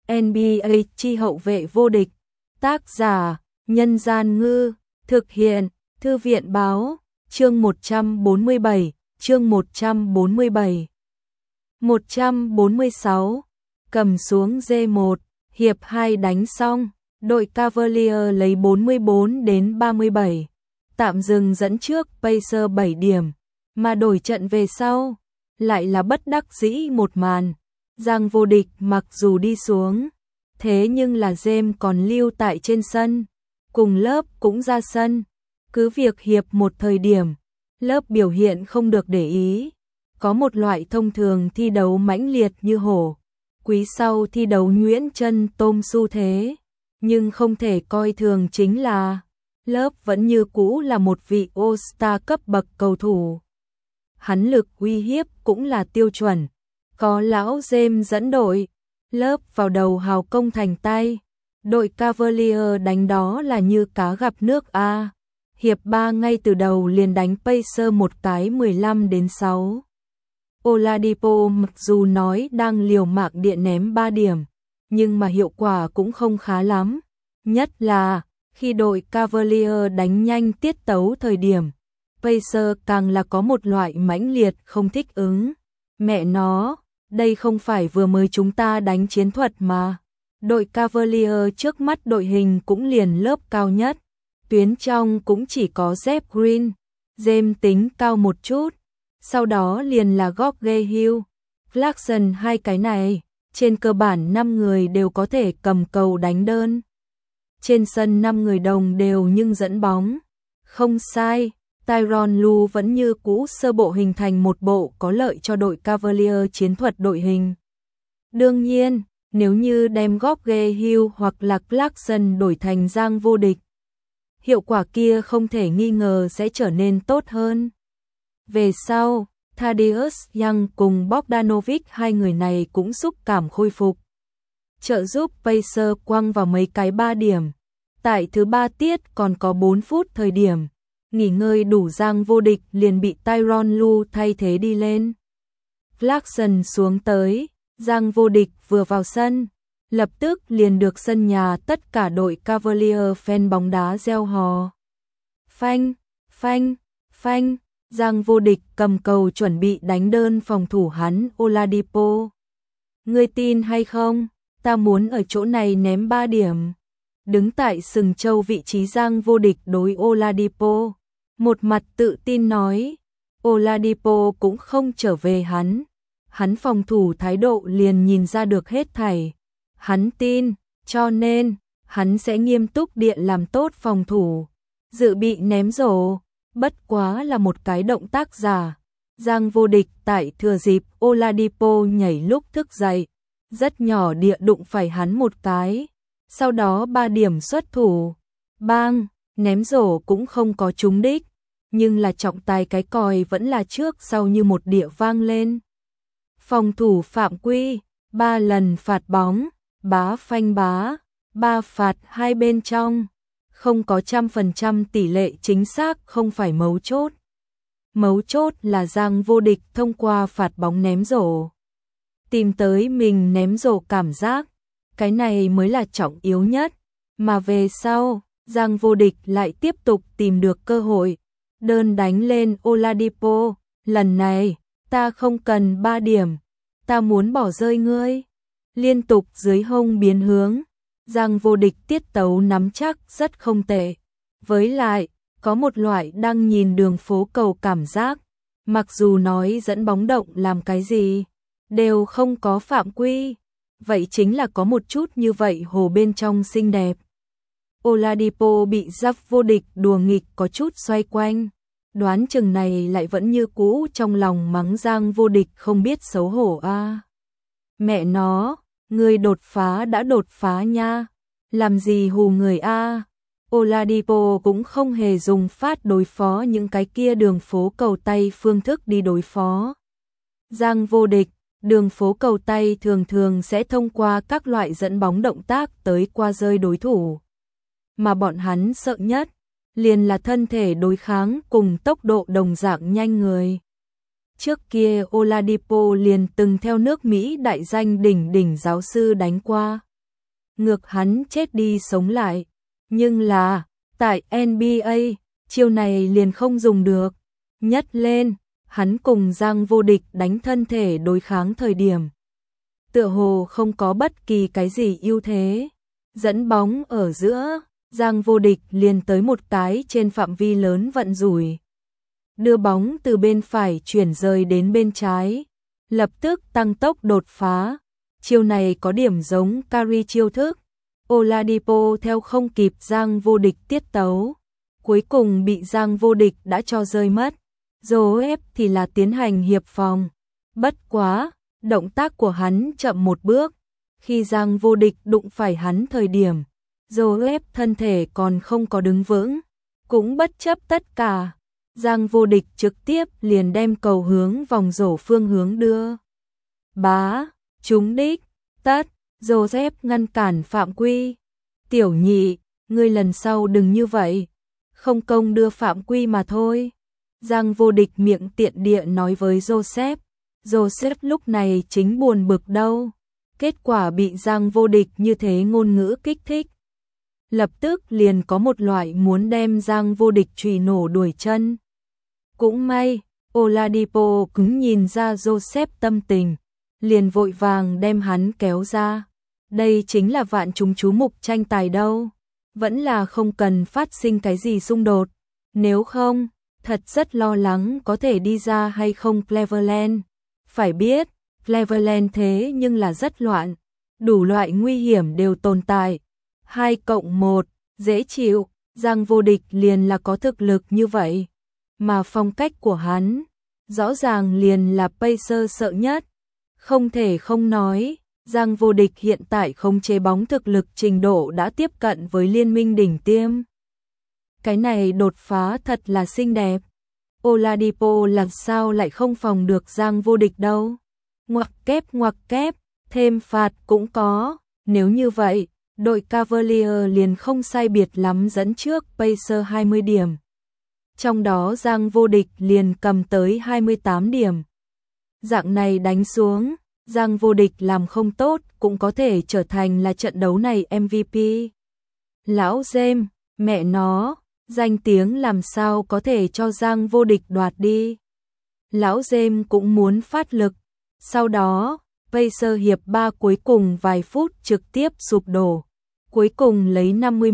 NBA chi hậu vệ vô địch. Tác giả: Nhân Gian Ngư. Thực hiện: Thư viện Báo. Chương 147. Chương 147. 146. Cầm xuống G1. Hiệp 2 đánh xong, đội Cavalier lấy 44-37. Tạm dừng dẫn trước Pacers 7 điểm, mà đổi trận về sau. Lại là bất đắc dĩ một màn. Giang vô địch mặc dù đi xuống, thế nhưng là James còn lưu tại trên sân. Cùng lớp cũng ra sân. Cứ việc hiệp một thời điểm, lớp biểu hiện không được để ý. Có một loại thông thường thi đấu mãnh liệt như hổ. Quý sau thi đấu nhuyễn chân tôm xu thế. Nhưng không thể coi thường chính là lớp vẫn như cũ là một vị All-Star cấp bậc cầu thủ. Hắn lực uy hiếp cũng là tiêu chuẩn. Có lão James dẫn đội, lớp vào đầu hào công thành tay. Đội Cavalier đánh đó là như cá gặp nước a. Hiệp 3 ngay từ đầu liền đánh Pacers một cái 15-6. Oladipo mặc dù nói đang liều mạng điện ném 3 điểm, nhưng mà hiệu quả cũng không khá lắm. Nhất là khi đội Cavalier đánh nhanh tiết tấu thời điểm, Pacers càng là có một loại mãnh liệt không thích ứng. Mẹ nó, đây không phải vừa mới chúng ta đánh chiến thuật mà. Đội Cavalier trước mắt đội hình cũng liền lớp cao nhất. Tuyến trong cũng chỉ có Jeff Green, James tính cao một chút. Sau đó liền là George Hill, Clarkson, hai cái này. Trên cơ bản 5 người đều có thể cầm cầu đánh đơn. Trên sân 5 người đồng đều nhưng dẫn bóng. Không sai, Tyronn Lue vẫn như cũ sơ bộ hình thành một bộ có lợi cho đội Cavalier chiến thuật đội hình. Đương nhiên, nếu như đem George Hill hoặc là Clarkson đổi thành Giang vô địch, hiệu quả kia không thể nghi ngờ sẽ trở nên tốt hơn. Về sau, Thaddeus Young cùng Bogdanovic, hai người này cũng xúc cảm khôi phục, trợ giúp Pacers quăng vào mấy cái 3 điểm. Tại thứ 3 tiết còn có 4 phút thời điểm, nghỉ ngơi đủ Giang vô địch liền bị Tyronn Lue thay thế đi lên. Clarkson xuống tới, Giang vô địch vừa vào sân, lập tức liền được sân nhà tất cả đội Cavalier fan bóng đá reo hò. Phanh, phanh, phanh. Giang vô địch cầm cầu chuẩn bị đánh đơn phòng thủ hắn Oladipo. Ngươi tin hay không? Ta muốn ở chỗ này ném 3 điểm. Đứng tại sừng châu vị trí Giang vô địch đối Oladipo, một mặt tự tin nói. Oladipo cũng không trở về hắn. Hắn phòng thủ thái độ liền nhìn ra được hết thảy. Hắn tin, cho nên hắn sẽ nghiêm túc điện làm tốt phòng thủ. Dự bị ném rổ, bất quá là một cái động tác giả. Giang vô địch tại thừa dịp Oladipo nhảy lúc thức dậy, rất nhỏ địa đụng phải hắn một cái. Sau đó 3 điểm xuất thủ. Bang, ném rổ cũng không có trúng đích, nhưng là trọng tài cái còi vẫn là trước sau như một địa vang lên. Phòng thủ phạm quy, 3 lần phạt bóng, bá phanh bá, 3 phạt hai bên trong. Không có 100% tỷ lệ chính xác không phải mấu chốt. Mấu chốt là Giang vô địch thông qua phạt bóng ném rổ, tìm tới mình ném rổ cảm giác. Cái này mới là trọng yếu nhất. Mà về sau, Giang vô địch lại tiếp tục tìm được cơ hội. Đơn đánh lên Oladipo. Lần này, ta không cần 3 điểm. Ta muốn bỏ rơi ngươi. Liên tục dưới hông biến hướng. Giang vô địch tiết tấu nắm chắc rất không tệ. Với lại, có một loại đang nhìn đường phố cầu cảm giác. Mặc dù nói dẫn bóng động làm cái gì, đều không có phạm quy. Vậy chính là có một chút như vậy hồ bên trong xinh đẹp. Oladipo bị giáp vô địch đùa nghịch có chút xoay quanh. Đoán chừng này lại vẫn như cũ trong lòng mắng Giang vô địch không biết xấu hổ a. Mẹ nó, người đột phá đã đột phá nha. Làm gì hù người a. Oladipo cũng không hề dùng phát đối phó những cái kia đường phố cầu tay phương thức đi đối phó Giang vô địch. Đường phố cầu tay thường thường sẽ thông qua các loại dẫn bóng động tác tới qua rơi đối thủ. Mà bọn hắn sợ nhất liền là thân thể đối kháng cùng tốc độ đồng dạng nhanh người. Trước kia Oladipo liền từng theo nước Mỹ đại danh đỉnh giáo sư đánh qua. ngược hắn chết đi sống lại. Nhưng là, tại NBA, chiêu này liền không dùng được. Nhất lên, hắn cùng Giang Vô Địch đánh thân thể đối kháng thời điểm. Tựa hồ không có bất kỳ cái gì ưu thế. Dẫn bóng ở giữa, Giang Vô Địch liền tới một cái trên phạm vi lớn vận rủi. Đưa bóng từ bên phải chuyển rời đến bên trái, lập tức tăng tốc đột phá. Chiêu này có điểm giống Curry chiêu thức. Oladipo theo không kịp Giang Vô Địch tiết tấu, cuối cùng bị Giang Vô Địch đã cho rơi mất. Joseph thì là tiến hành hiệp phòng. Bất quá, động tác của hắn chậm một bước. Khi Giang Vô Địch đụng phải hắn thời điểm, Joseph thân thể còn không có đứng vững, cũng bất chấp tất cả. Giang Vô Địch trực tiếp liền đem cầu hướng vòng rổ phương hướng đưa. Bá, trúng đích, tất, Joseph ngăn cản phạm quy. Tiểu nhị, ngươi lần sau đừng như vậy, không công đưa phạm quy mà thôi. Giang Vô Địch miệng tiện địa nói với Joseph. Joseph lúc này chính buồn bực đâu. Kết quả bị Giang Vô Địch như thế ngôn ngữ kích thích. Lập tức liền có một loại muốn đem Giang Vô Địch chùy nổ đuổi chân. Cũng may, Oladipo cứng nhìn ra Joseph tâm tình, liền vội vàng đem hắn kéo ra. Đây chính là vạn chúng chú mục tranh tài đâu. Vẫn là không cần phát sinh cái gì xung đột. Nếu không, thật rất lo lắng có thể đi ra hay không Cleveland. Phải biết, Cleveland thế nhưng là rất loạn. Đủ loại nguy hiểm đều tồn tại. 2+1, dễ chịu, Giang Vô Địch liền là có thực lực như vậy. Mà phong cách của hắn, rõ ràng liền là Pacers sợ nhất. Không thể không nói, Giang Vô Địch hiện tại không chế bóng thực lực trình độ đã tiếp cận với liên minh đỉnh tiêm. Cái này đột phá thật là xinh đẹp. Oladipo làm sao lại không phòng được Giang Vô Địch đâu. Ngoặc kép, thêm phạt cũng có. Nếu như vậy, đội Cavalier liền không sai biệt lắm dẫn trước Pacers 20 điểm. Trong đó Giang Vô Địch liền cầm tới 28 điểm. Dạng này đánh xuống, Giang Vô Địch làm không tốt cũng có thể trở thành là trận đấu này MVP. Lão James, mẹ nó, danh tiếng làm sao có thể cho Giang Vô Địch đoạt đi. Lão James cũng muốn phát lực. Sau đó, Pacers hiệp 3 cuối cùng vài phút trực tiếp sụp đổ. Cuối cùng lấy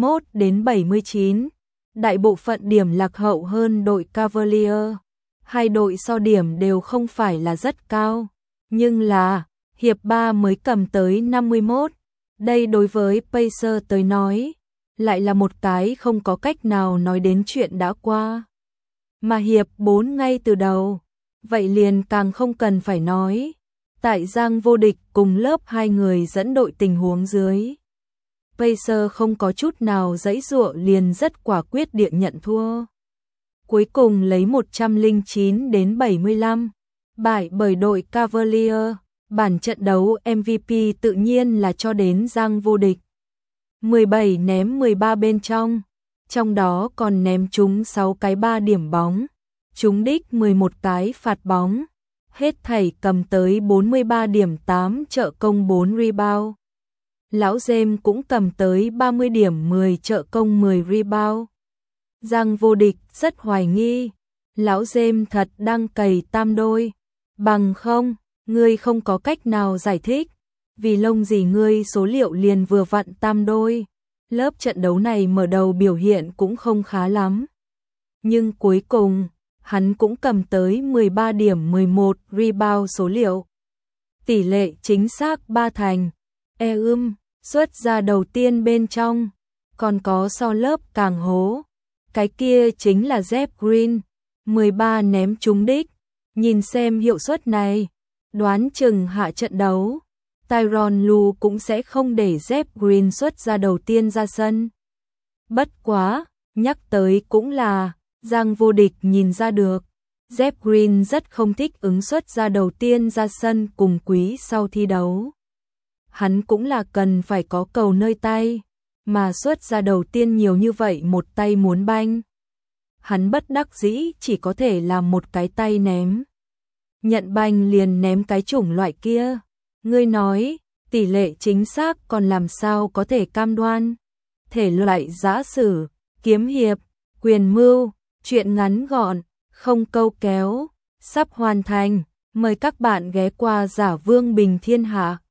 51-79. Đại bộ phận điểm lạc hậu hơn đội Cavalier. Hai đội so điểm đều không phải là rất cao. Nhưng là, hiệp 3 mới cầm tới 51. Đây đối với Pacers tới nói, lại là một cái không có cách nào nói đến chuyện đã qua. Mà hiệp 4 ngay từ đầu, vậy liền càng không cần phải nói. Tại Giang Vô Địch cùng lớp hai người dẫn đội tình huống dưới, Pacers không có chút nào giãy giụa liền rất quả quyết địa nhận thua. Cuối cùng lấy 109-75, bại bởi đội Cavalier. Bản trận đấu MVP tự nhiên là cho đến Giang Vô Địch. 17 ném 13 bên trong đó còn ném trúng 6 cái 3 điểm bóng, trúng đích 11 cái phạt bóng, hết thảy cầm tới 43 điểm 8 trợ công 4 rebound. Lão James cũng cầm tới 30 điểm 10 trợ công 10 rebound. Giang Vô Địch rất hoài nghi, lão James thật đang cày tam đôi, bằng không, ngươi không có cách nào giải thích, vì lông gì ngươi số liệu liền vừa vặn tam đôi. Lớp trận đấu này mở đầu biểu hiện cũng không khá lắm. Nhưng cuối cùng, hắn cũng cầm tới 13 điểm 11 rebound số liệu. Tỷ lệ chính xác 3 thành. Xuất ra đầu tiên bên trong, còn có so lớp càng hố. Cái kia chính là Jeff Green, 13 ném trúng đích. Nhìn xem hiệu suất này, đoán chừng hạ trận đấu, Tyronn Lue cũng sẽ không để Jeff Green xuất ra đầu tiên ra sân. Bất quá, nhắc tới cũng là, Giang Vô Địch nhìn ra được, Jeff Green rất không thích ứng xuất ra đầu tiên ra sân cùng Quý sau thi đấu. Hắn cũng là cần phải có cầu nơi tay, mà xuất ra đầu tiên nhiều như vậy một tay muốn banh. Hắn bất đắc dĩ chỉ có thể làm một cái tay ném. Nhận banh liền ném cái chủng loại kia. Ngươi nói, tỷ lệ chính xác còn làm sao có thể cam đoan. Thể loại giã sử, kiếm hiệp, quyền mưu, truyện ngắn gọn, không câu kéo, sắp hoàn thành. Mời các bạn ghé qua Giả Vương Bình Thiên Hạ.